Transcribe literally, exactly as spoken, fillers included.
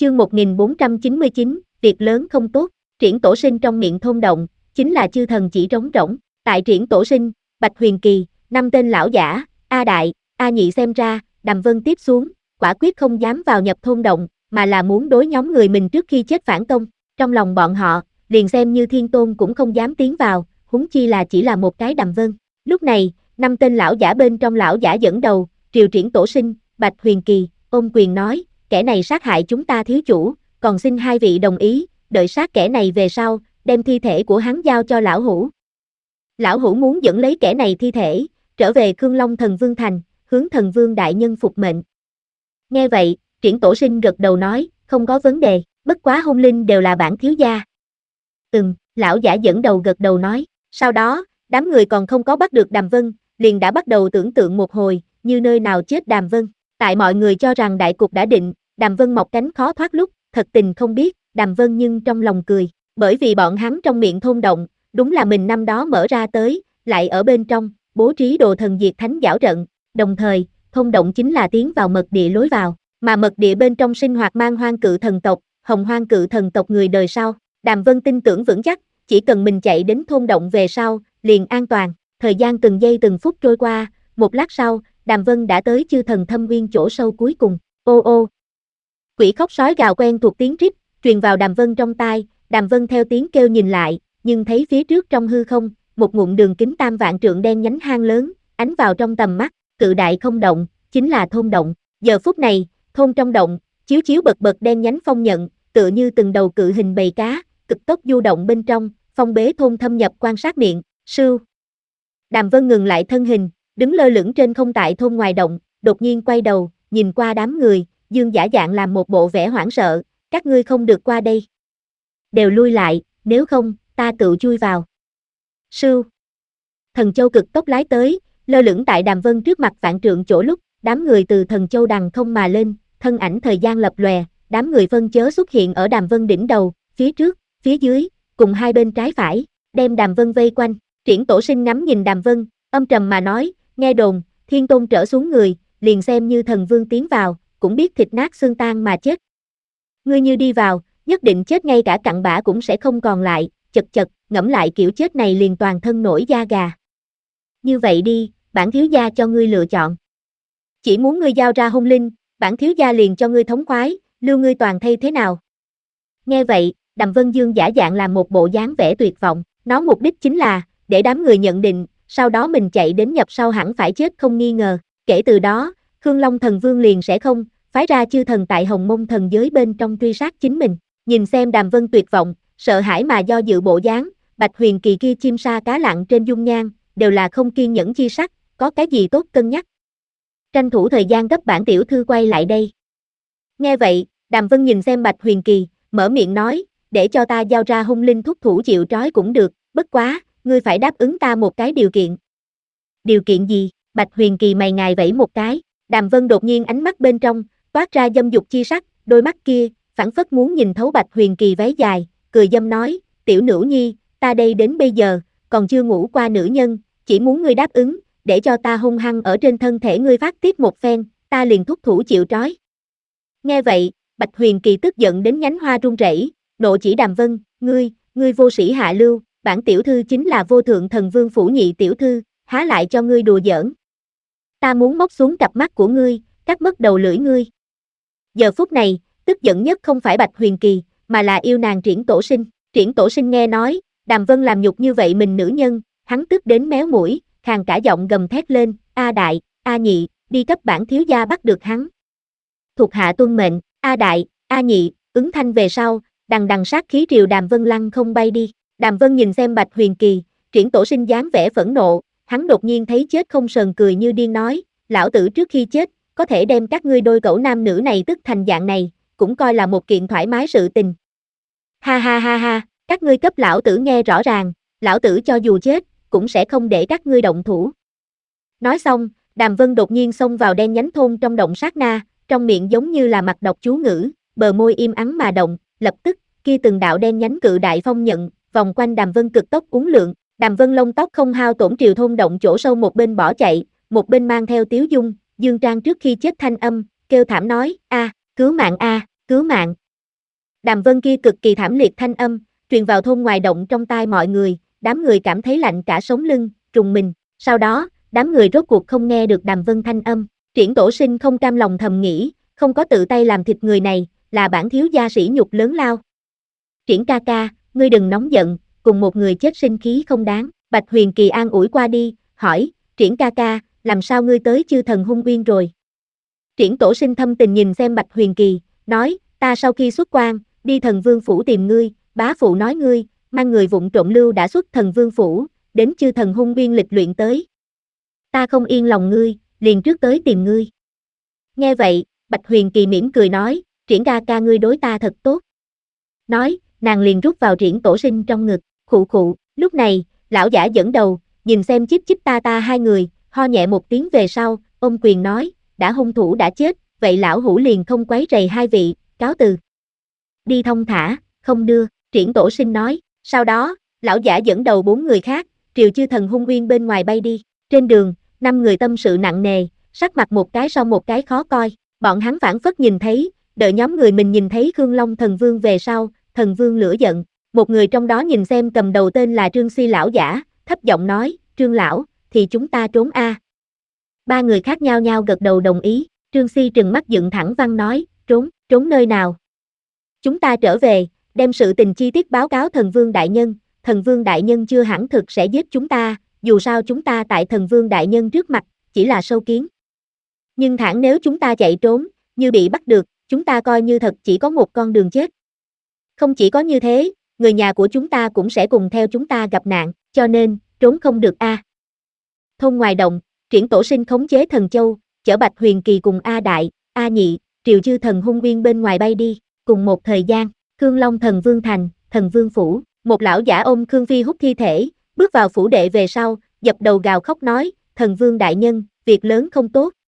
Chương một nghìn bốn trăm chín mươi chín, việc lớn không tốt, Triển Tổ Sinh trong miệng thôn động, chính là chư thần chỉ trống rỗng. Tại Triển Tổ Sinh, Bạch Huyền Kỳ, năm tên lão giả, A Đại, A Nhị xem ra, Đàm Vân tiếp xuống, quả quyết không dám vào nhập thôn động, mà là muốn đối nhóm người mình trước khi chết phản công. Trong lòng bọn họ, liền xem như Thiên Tôn cũng không dám tiến vào, huống chi là chỉ là một cái Đàm Vân. Lúc này, năm tên lão giả bên trong lão giả dẫn đầu, triều Triển Tổ Sinh, Bạch Huyền Kỳ, ôm quyền nói, kẻ này sát hại chúng ta thiếu chủ, còn xin hai vị đồng ý, đợi sát kẻ này về sau, đem thi thể của hắn giao cho lão hủ. Lão hủ muốn dẫn lấy kẻ này thi thể, trở về Khương Long Thần Vương Thành, hướng Thần Vương đại nhân phục mệnh. Nghe vậy, Triển Tổ Sinh gật đầu nói, không có vấn đề, bất quá hung linh đều là bản thiếu gia. Ừm, lão giả dẫn đầu gật đầu nói, sau đó, đám người còn không có bắt được Đàm Vân, liền đã bắt đầu tưởng tượng một hồi, như nơi nào chết Đàm Vân. Tại mọi người cho rằng đại cục đã định, Đàm Vân mọc cánh khó thoát lúc, thật tình không biết, Đàm Vân nhưng trong lòng cười, bởi vì bọn hắn trong miệng thôn động, đúng là mình năm đó mở ra tới, lại ở bên trong, bố trí đồ thần diệt thánh giảo trận, đồng thời, thôn động chính là tiến vào mật địa lối vào, mà mật địa bên trong sinh hoạt mang hoang cự thần tộc, hồng hoang cự thần tộc người đời sau. Đàm Vân tin tưởng vững chắc, chỉ cần mình chạy đến thôn động về sau, liền an toàn. Thời gian từng giây từng phút trôi qua, một lát sau, Đàm Vân đã tới chư thần thâm nguyên chỗ sâu cuối cùng. Ô ô. Quỷ khóc sói gào quen thuộc tiếng rít, truyền vào Đàm Vân trong tai, Đàm Vân theo tiếng kêu nhìn lại, nhưng thấy phía trước trong hư không, một ngụm đường kính tam vạn trượng đen nhánh hang lớn, ánh vào trong tầm mắt, cự đại không động, chính là thôn động. Giờ phút này, thôn trong động, chiếu chiếu bật bật đen nhánh phong nhận, tựa như từng đầu cự hình bầy cá, cực tốc du động bên trong, phong bế thôn thâm nhập quan sát miệng, sưu. Đàm Vân ngừng lại thân hình, đứng lơ lửng trên không tại thôn ngoài động, đột nhiên quay đầu, nhìn qua đám người, dương giả dạng làm một bộ vẻ hoảng sợ, các ngươi không được qua đây. Đều lui lại, nếu không, ta tự chui vào. Sưu. Thần châu cực tốc lái tới, lơ lửng tại Đàm Vân trước mặt vạn trượng chỗ lúc, đám người từ thần châu đằng không mà lên, thân ảnh thời gian lập lòe, đám người phân chớ xuất hiện ở Đàm Vân đỉnh đầu, phía trước, phía dưới, cùng hai bên trái phải, đem Đàm Vân vây quanh. Triển Tổ Sinh ngắm nhìn Đàm Vân, âm trầm mà nói, nghe đồn, Thiên Tôn trở xuống người, liền xem như thần vương tiến vào, cũng biết thịt nát xương tan mà chết. Ngươi như đi vào, nhất định chết ngay cả cặn bã cũng sẽ không còn lại, chật chật, ngẫm lại kiểu chết này liền toàn thân nổi da gà. Như vậy đi, bản thiếu gia cho ngươi lựa chọn. Chỉ muốn ngươi giao ra hung linh, bản thiếu gia liền cho ngươi thống khoái, lưu ngươi toàn thây thế nào? Nghe vậy, Đàm Vân Dương giả dạng làm một bộ dáng vẻ tuyệt vọng, nó mục đích chính là, để đám người nhận định, sau đó mình chạy đến nhập sau hẳn phải chết không nghi ngờ. Kể từ đó, Khương Long Thần Vương liền sẽ không, phái ra chư thần tại Hồng Mông thần giới bên trong truy sát chính mình. Nhìn xem Đàm Vân tuyệt vọng, sợ hãi mà do dự bộ dáng, Bạch Huyền Kỳ kia chim sa cá lặn trên dung nhan, đều là không kiên nhẫn chi sắc, có cái gì tốt cân nhắc. Tranh thủ thời gian gấp bản tiểu thư quay lại đây. Nghe vậy, Đàm Vân nhìn xem Bạch Huyền Kỳ, mở miệng nói, để cho ta giao ra hung linh thúc thủ chịu trói cũng được, bất quá, ngươi phải đáp ứng ta một cái điều kiện. Điều kiện gì? Bạch Huyền Kỳ mày ngài vẫy một cái, Đàm Vân đột nhiên ánh mắt bên trong, toát ra dâm dục chi sắc, đôi mắt kia, phảng phất muốn nhìn thấu Bạch Huyền Kỳ váy dài, cười dâm nói, tiểu nữ nhi, ta đây đến bây giờ, còn chưa ngủ qua nữ nhân, chỉ muốn ngươi đáp ứng, để cho ta hung hăng ở trên thân thể ngươi phát tiết một phen, ta liền thúc thủ chịu trói. Nghe vậy, Bạch Huyền Kỳ tức giận đến nhánh hoa run rẩy, nộ chỉ Đàm Vân, ngươi, ngươi vô sĩ hạ lưu, bản tiểu thư chính là vô thượng thần vương phủ nhị tiểu thư, há lại cho ngươi đùa giỡn. Ta muốn móc xuống cặp mắt của ngươi, cắt mất đầu lưỡi ngươi. Giờ phút này, tức giận nhất không phải Bạch Huyền Kỳ, mà là yêu nàng Triển Tổ Sinh. Triển Tổ Sinh nghe nói, Đàm Vân làm nhục như vậy mình nữ nhân, hắn tức đến méo mũi, khàn cả giọng gầm thét lên, A Đại, A Nhị, đi cấp bản thiếu gia bắt được hắn. Thuộc hạ tuân mệnh, A Đại, A Nhị, ứng thanh về sau, đằng đằng sát khí triều Đàm Vân lăng không bay đi. Đàm Vân nhìn xem Bạch Huyền Kỳ, Triển Tổ Sinh dáng vẻ phẫn nộ, hắn đột nhiên thấy chết không sờn cười như điên nói, lão tử trước khi chết, có thể đem các ngươi đôi cẩu nam nữ này tức thành dạng này, cũng coi là một kiện thoải mái sự tình. Ha ha ha ha, các ngươi cấp lão tử nghe rõ ràng, lão tử cho dù chết, cũng sẽ không để các ngươi động thủ. Nói xong, Đàm Vân đột nhiên xông vào đen nhánh thôn trong động sát na, trong miệng giống như là mặt đọc chú ngữ, bờ môi im ắng mà động, lập tức, kia từng đạo đen nhánh cự đại phong nhận, vòng quanh Đàm Vân cực tốc uốn lượn, Đàm Vân lông tóc không hao tổn triều thôn động chỗ sâu một bên bỏ chạy, một bên mang theo tiếu dung, dương trang trước khi chết thanh âm, kêu thảm nói, a, cứu mạng a, cứu mạng. Đàm Vân kia cực kỳ thảm liệt thanh âm, truyền vào thôn ngoài động trong tai mọi người, đám người cảm thấy lạnh cả sống lưng, rùng mình. Sau đó, đám người rốt cuộc không nghe được Đàm Vân thanh âm. Triển Tổ Sinh không cam lòng thầm nghĩ, không có tự tay làm thịt người này, là bản thiếu gia sỉ nhục lớn lao. Triển ca ca, ngươi đừng nóng giận, cùng một người chết sinh khí không đáng. Bạch Huyền Kỳ an ủi qua đi, hỏi, Triển ca ca, làm sao ngươi tới Chư Thần Hung Uyên rồi? Triển Tổ Sinh thâm tình nhìn xem Bạch Huyền Kỳ, nói, ta sau khi xuất quan, đi Thần Vương Phủ tìm ngươi, bá phụ nói ngươi, mang người vụng trộm lưu đã xuất Thần Vương Phủ, đến Chư Thần Hung Uyên lịch luyện tới. Ta không yên lòng ngươi, liền trước tới tìm ngươi. Nghe vậy, Bạch Huyền Kỳ mỉm cười nói, Triển ca ca ngươi đối ta thật tốt. Nói, nàng liền rút vào Triển Tổ Sinh trong ngực, khụ khụ, lúc này, lão giả dẫn đầu, nhìn xem chíp chíp ta ta hai người, ho nhẹ một tiếng về sau, ôm quyền nói, đã hung thủ đã chết, vậy lão hủ liền không quấy rầy hai vị, cáo từ. Đi thông thả, không đưa, Triển Tổ Sinh nói, sau đó, lão giả dẫn đầu bốn người khác, triều Chư Thần Hung Uyên bên ngoài bay đi, trên đường, năm người tâm sự nặng nề, sắc mặt một cái sau một cái khó coi, bọn hắn phảng phất nhìn thấy, đợi nhóm người mình nhìn thấy Khương Long Thần Vương về sau, Thần Vương lửa giận, một người trong đó nhìn xem cầm đầu tên là Trương Si lão giả, thấp giọng nói, Trương lão, thì chúng ta trốn a. Ba người khác nhao nhao gật đầu đồng ý, Trương Si trừng mắt dựng thẳng văn nói, trốn, trốn nơi nào? Chúng ta trở về, đem sự tình chi tiết báo cáo Thần Vương đại nhân, Thần Vương đại nhân chưa hẳn thực sẽ giết chúng ta, dù sao chúng ta tại Thần Vương đại nhân trước mặt, chỉ là sâu kiến. Nhưng thẳng nếu chúng ta chạy trốn, như bị bắt được, chúng ta coi như thật chỉ có một con đường chết. Không chỉ có như thế, người nhà của chúng ta cũng sẽ cùng theo chúng ta gặp nạn, cho nên, trốn không được a. À. Thôn ngoài động, Triển Tổ Sinh khống chế Thần Châu, chở Bạch Huyền Kỳ cùng A Đại, A Nhị, triều Chư Thần Hung Uyên bên ngoài bay đi, cùng một thời gian, Khương Long Thần Vương thành, Thần Vương phủ, một lão giả ôm Khương Phi Hút thi thể, bước vào phủ đệ về sau, dập đầu gào khóc nói, Thần Vương đại nhân, việc lớn không tốt,